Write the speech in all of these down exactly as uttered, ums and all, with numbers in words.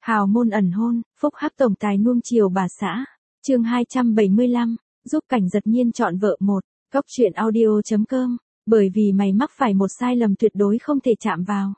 Hào môn ẩn hôn, phúc hắc tổng tài nuông chiều bà xã. Chương hai trăm bảy mươi lăm, giúp Cảnh Giật Nhiên chọn vợ một. Góc truyện audio chấm com. Bởi vì mày mắc phải một sai lầm tuyệt đối không thể chạm vào.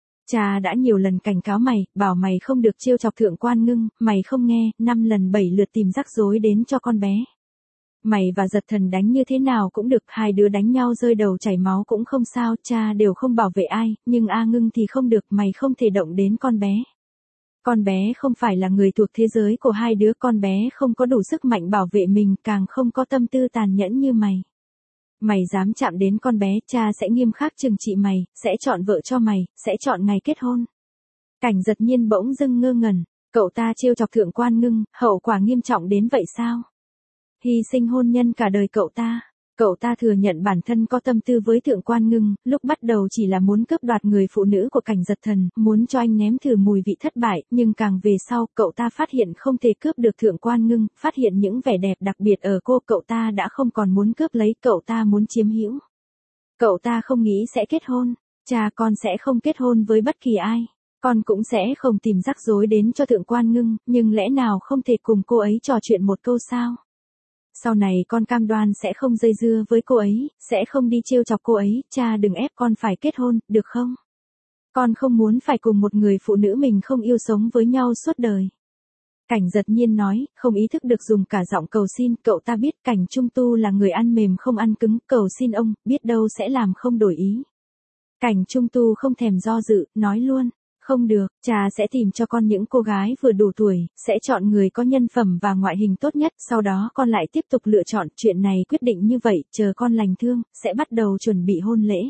Cha đã nhiều lần cảnh cáo mày, bảo mày không được trêu chọc Thượng Quan Ngưng, mày không nghe, năm lần bảy lượt tìm rắc rối đến cho con bé. Mày và Giật Thần đánh như thế nào cũng được, hai đứa đánh nhau rơi đầu chảy máu cũng không sao, cha đều không bảo vệ ai, nhưng A Ngưng thì không được, mày không thể động đến con bé. Con bé không phải là người thuộc thế giới của hai đứa, con bé không có đủ sức mạnh bảo vệ mình, càng không có tâm tư tàn nhẫn như mày. Mày dám chạm đến con bé, cha sẽ nghiêm khắc trừng trị mày, sẽ chọn vợ cho mày, sẽ chọn ngày kết hôn. Cảnh Giật Nhiên bỗng dưng ngơ ngẩn, cậu ta trêu chọc Thượng Quan Ngưng, hậu quả nghiêm trọng đến vậy sao? Hy sinh hôn nhân cả đời cậu ta. Cậu ta thừa nhận bản thân có tâm tư với Thượng Quan Ngưng, lúc bắt đầu chỉ là muốn cướp đoạt người phụ nữ của Cảnh Giật Thần, muốn cho anh nếm thử mùi vị thất bại, nhưng càng về sau, cậu ta phát hiện không thể cướp được Thượng Quan Ngưng, phát hiện những vẻ đẹp đặc biệt ở cô, cậu ta đã không còn muốn cướp lấy, cậu ta muốn chiếm hữu. Cậu ta không nghĩ sẽ kết hôn, cha con sẽ không kết hôn với bất kỳ ai, con cũng sẽ không tìm rắc rối đến cho Thượng Quan Ngưng, nhưng lẽ nào không thể cùng cô ấy trò chuyện một câu sao? Sau này con cam đoan sẽ không dây dưa với cô ấy, sẽ không đi trêu chọc cô ấy, cha đừng ép con phải kết hôn, được không? Con không muốn phải cùng một người phụ nữ mình không yêu sống với nhau suốt đời. Cảnh Giật Nhiên nói, không ý thức được dùng cả giọng cầu xin, cậu ta biết Cảnh Trung Tu là người ăn mềm không ăn cứng, cầu xin ông, biết đâu sẽ làm không đổi ý. Cảnh Trung Tu không thèm do dự, nói luôn. Không được, cha sẽ tìm cho con những cô gái vừa đủ tuổi, sẽ chọn người có nhân phẩm và ngoại hình tốt nhất, sau đó con lại tiếp tục lựa chọn, chuyện này quyết định như vậy, chờ con lành thương, sẽ bắt đầu chuẩn bị hôn lễ.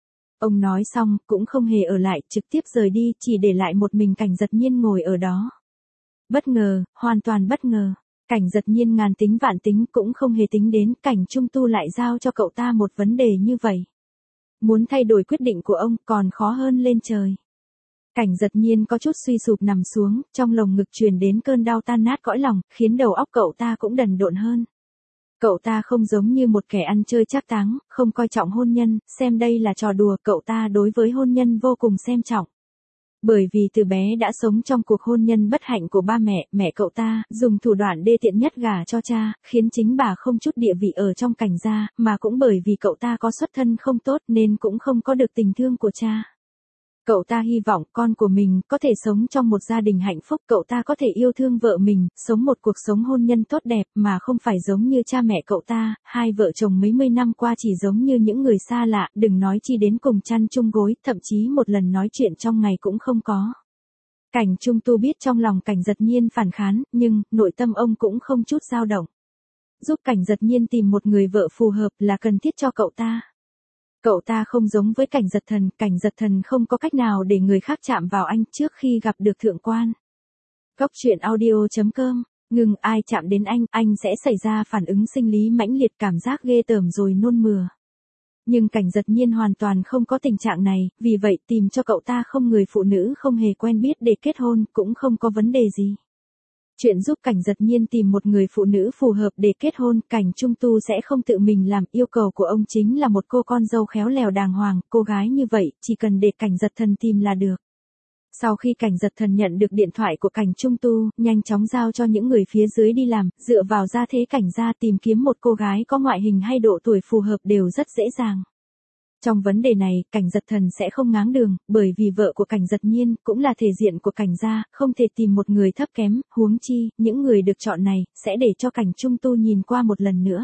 Ông nói xong, cũng không hề ở lại, trực tiếp rời đi, chỉ để lại một mình Cảnh Giật Nhiên ngồi ở đó. Bất ngờ, hoàn toàn bất ngờ, Cảnh Giật Nhiên ngàn tính vạn tính cũng không hề tính đến, Cảnh Trung Tu lại giao cho cậu ta một vấn đề như vậy. Muốn thay đổi quyết định của ông còn khó hơn lên trời. Cảnh Giật Nhiên có chút suy sụp nằm xuống, trong lồng ngực truyền đến cơn đau tan nát cõi lòng, khiến đầu óc cậu ta cũng đần độn hơn. Cậu ta không giống như một kẻ ăn chơi trác táng, không coi trọng hôn nhân, xem đây là trò đùa, cậu ta đối với hôn nhân vô cùng xem trọng. Bởi vì từ bé đã sống trong cuộc hôn nhân bất hạnh của ba mẹ, mẹ cậu ta, dùng thủ đoạn đê tiện nhất gả cho cha, khiến chính bà không chút địa vị ở trong Cảnh gia, mà cũng bởi vì cậu ta có xuất thân không tốt nên cũng không có được tình thương của cha. Cậu ta hy vọng con của mình có thể sống trong một gia đình hạnh phúc, cậu ta có thể yêu thương vợ mình, sống một cuộc sống hôn nhân tốt đẹp mà không phải giống như cha mẹ cậu ta, hai vợ chồng mấy mươi năm qua chỉ giống như những người xa lạ, đừng nói chi đến cùng chăn chung gối, thậm chí một lần nói chuyện trong ngày cũng không có. Cảnh Trung Tu biết trong lòng Cảnh Giật Nhiên phản kháng, nhưng nội tâm ông cũng không chút dao động. Giúp Cảnh Giật Nhiên tìm một người vợ phù hợp là cần thiết cho cậu ta. Cậu ta không giống với Cảnh Giật Thần, Cảnh Giật Thần không có cách nào để người khác chạm vào anh trước khi gặp được Thượng Quan. Góc truyện audio chấm com, ngừng ai chạm đến anh, anh sẽ xảy ra phản ứng sinh lý mãnh liệt, cảm giác ghê tởm rồi nôn mửa. Nhưng Cảnh Giật Nhiên hoàn toàn không có tình trạng này, vì vậy tìm cho cậu ta không người phụ nữ không hề quen biết để kết hôn cũng không có vấn đề gì. Chuyện giúp Cảnh Giật Nhiên tìm một người phụ nữ phù hợp để kết hôn, Cảnh Trung Tu sẽ không tự mình làm, yêu cầu của ông chính là một cô con dâu khéo léo đàng hoàng, cô gái như vậy, chỉ cần để Cảnh Giật Thần tìm là được. Sau khi Cảnh Giật Thần nhận được điện thoại của Cảnh Trung Tu, nhanh chóng giao cho những người phía dưới đi làm, dựa vào gia thế Cảnh gia tìm kiếm một cô gái có ngoại hình hay độ tuổi phù hợp đều rất dễ dàng. Trong vấn đề này, Cảnh Giật Thần sẽ không ngáng đường, bởi vì vợ của Cảnh Giật Nhiên cũng là thể diện của Cảnh gia, không thể tìm một người thấp kém, huống chi, những người được chọn này, sẽ để cho Cảnh Trung Tu nhìn qua một lần nữa.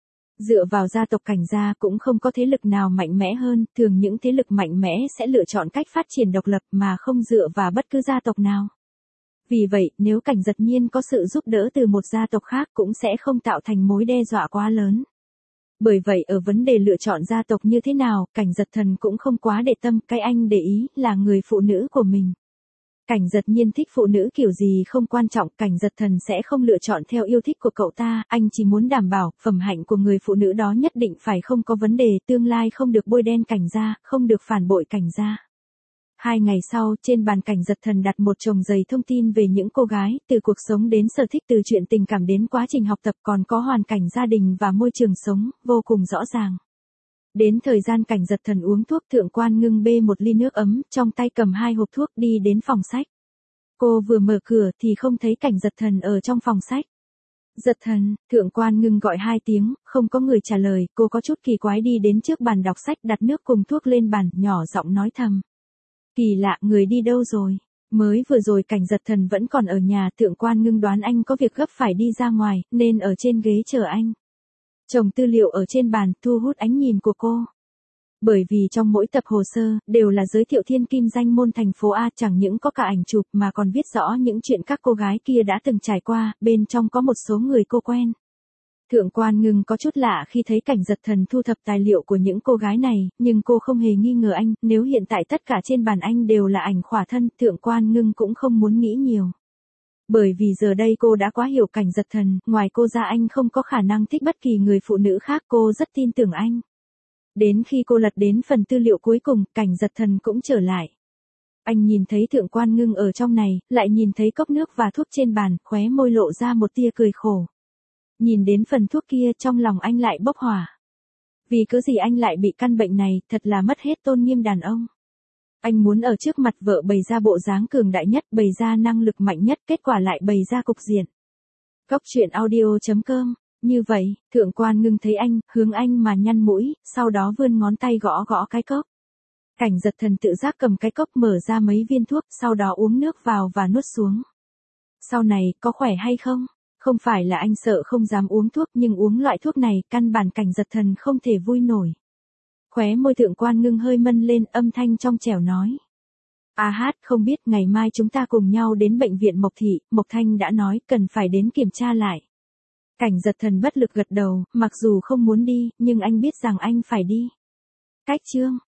Dựa vào gia tộc Cảnh gia cũng không có thế lực nào mạnh mẽ hơn, thường những thế lực mạnh mẽ sẽ lựa chọn cách phát triển độc lập mà không dựa vào bất cứ gia tộc nào. Vì vậy, nếu Cảnh Giật Nhiên có sự giúp đỡ từ một gia tộc khác cũng sẽ không tạo thành mối đe dọa quá lớn. Bởi vậy ở vấn đề lựa chọn gia tộc như thế nào, Cảnh Giật Thần cũng không quá để tâm, cái anh để ý là người phụ nữ của mình. Cảnh Giật Nhiên thích phụ nữ kiểu gì không quan trọng, Cảnh Giật Thần sẽ không lựa chọn theo yêu thích của cậu ta, anh chỉ muốn đảm bảo, phẩm hạnh của người phụ nữ đó nhất định phải không có vấn đề, tương lai không được bôi đen Cảnh gia, không được phản bội Cảnh gia. Hai ngày sau, trên bàn Cảnh Giật Thần đặt một chồng giấy thông tin về những cô gái, từ cuộc sống đến sở thích, từ chuyện tình cảm đến quá trình học tập, còn có hoàn cảnh gia đình và môi trường sống, vô cùng rõ ràng. Đến thời gian Cảnh Giật Thần uống thuốc, Thượng Quan Ngưng bê một ly nước ấm, trong tay cầm hai hộp thuốc đi đến phòng sách. Cô vừa mở cửa thì không thấy Cảnh Giật Thần ở trong phòng sách. Giật Thần, Thượng Quan Ngưng gọi hai tiếng, không có người trả lời, cô có chút kỳ quái đi đến trước bàn đọc sách đặt nước cùng thuốc lên bàn, nhỏ giọng nói thầm. Kỳ lạ, người đi đâu rồi? Mới vừa rồi Cảnh Giật Thần vẫn còn ở nhà, Thượng Quan Ngưng đoán anh có việc gấp phải đi ra ngoài, nên ở trên ghế chờ anh. Chồng tư liệu ở trên bàn, thu hút ánh nhìn của cô. Bởi vì trong mỗi tập hồ sơ, đều là giới thiệu thiên kim danh môn thành phố A, chẳng những có cả ảnh chụp mà còn viết rõ những chuyện các cô gái kia đã từng trải qua, bên trong có một số người cô quen. Thượng Quan Ngưng có chút lạ khi thấy Cảnh Giật Thần thu thập tài liệu của những cô gái này, nhưng cô không hề nghi ngờ anh, nếu hiện tại tất cả trên bàn anh đều là ảnh khỏa thân, Thượng Quan Ngưng cũng không muốn nghĩ nhiều. Bởi vì giờ đây cô đã quá hiểu Cảnh Giật Thần, ngoài cô ra anh không có khả năng thích bất kỳ người phụ nữ khác, cô rất tin tưởng anh. Đến khi cô lật đến phần tư liệu cuối cùng, Cảnh Giật Thần cũng trở lại. Anh nhìn thấy Thượng Quan Ngưng ở trong này, lại nhìn thấy cốc nước và thuốc trên bàn, khóe môi lộ ra một tia cười khổ. Nhìn đến phần thuốc kia trong lòng anh lại bốc hỏa. Vì cớ gì anh lại bị căn bệnh này, thật là mất hết tôn nghiêm đàn ông. Anh muốn ở trước mặt vợ bày ra bộ dáng cường đại nhất, bày ra năng lực mạnh nhất, kết quả lại bày ra cục diện. Cốc truyện audio chấm com. Như vậy, Thượng Quan Ngưng thấy anh, hướng anh mà nhăn mũi, sau đó vươn ngón tay gõ gõ cái cốc. Cảnh Giật Thần tự giác cầm cái cốc mở ra mấy viên thuốc, sau đó uống nước vào và nuốt xuống. Sau này, có khỏe hay không? Không phải là anh sợ không dám uống thuốc, nhưng uống loại thuốc này, căn bản Cảnh Giật Thần không thể vui nổi. Khóe môi Thượng Quan Ngưng hơi mân lên, âm thanh trong trẻo nói. A hát, không biết ngày mai chúng ta cùng nhau đến bệnh viện Mộc Thị, Mộc Thanh đã nói cần phải đến kiểm tra lại. Cảnh Giật Thần bất lực gật đầu, mặc dù không muốn đi, nhưng anh biết rằng anh phải đi. Cách chương